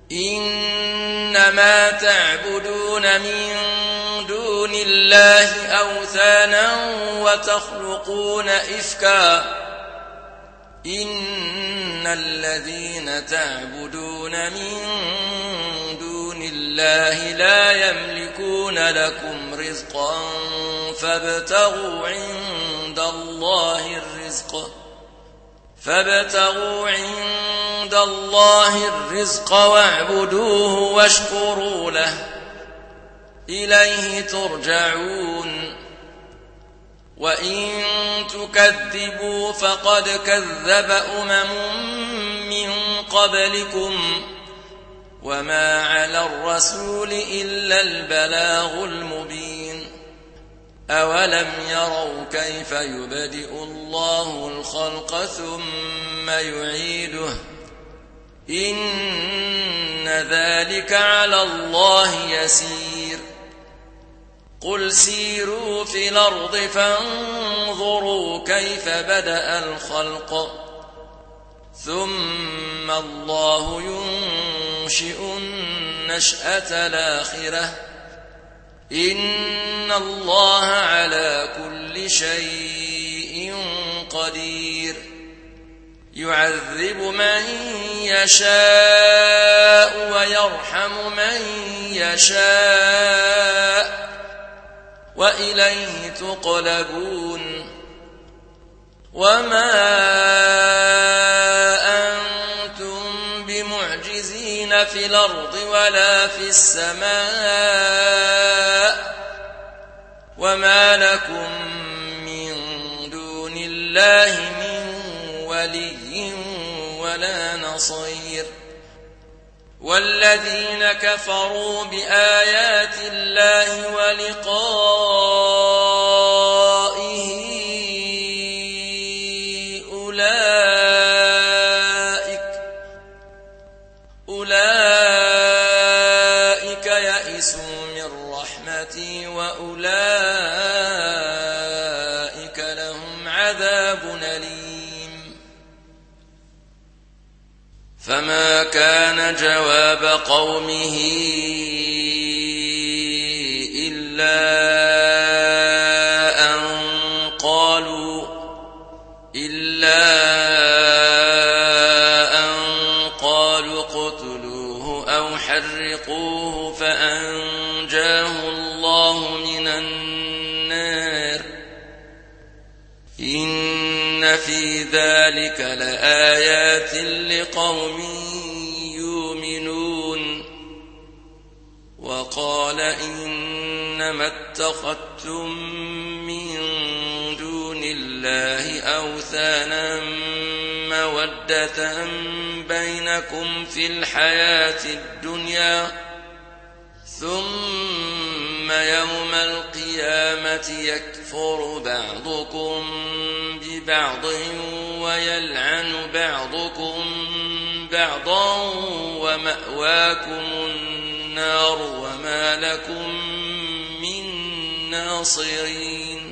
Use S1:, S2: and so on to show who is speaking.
S1: إنما تعبدون من دون الله أوثانا وتخلقون إفكا إن الذين تعبدون من دون الله لا يملكون لكم رزقا فابتغوا عند الله الرزق واعبدوه واشكروا له إليه ترجعون وإن تكذبوا فقد كذب من قبلكم وما على الرسول إلا البلاغ المبين أولم يروا كيف يبدئ الله الخلق ثم يعيده إن ذلك على الله يسير قل سيروا في الأرض فانظروا كيف بدأ الخلق ثم الله ينشئ النشأة الآخرة إن الله على كل شيء قدير يعذب من يشاء ويرحم من يشاء وإليه تقلبون وما أنتم بمعجزين في الأرض ولا في السماء وما لكم من دون الله من ولي ولا نصير والذين كفروا بآيات الله ولقائه أولئك يئسوا من رحمتي وأولئك لهم عذاب أليم فما كان جواب قومه إلا أن قالوا اقتلوه أو حرقوه فأنجاه الله من النار إن في ذلك لآيات لقوم يؤمنون وقال إنما اتخذتم من دون الله أوثانا مودة بينكم في الحياة الدنيا ثم يوم القيامة يكفر بعضكم ببعض ويلعن بعضكم بعضا ومأواكم النار وما لكم من ناصرين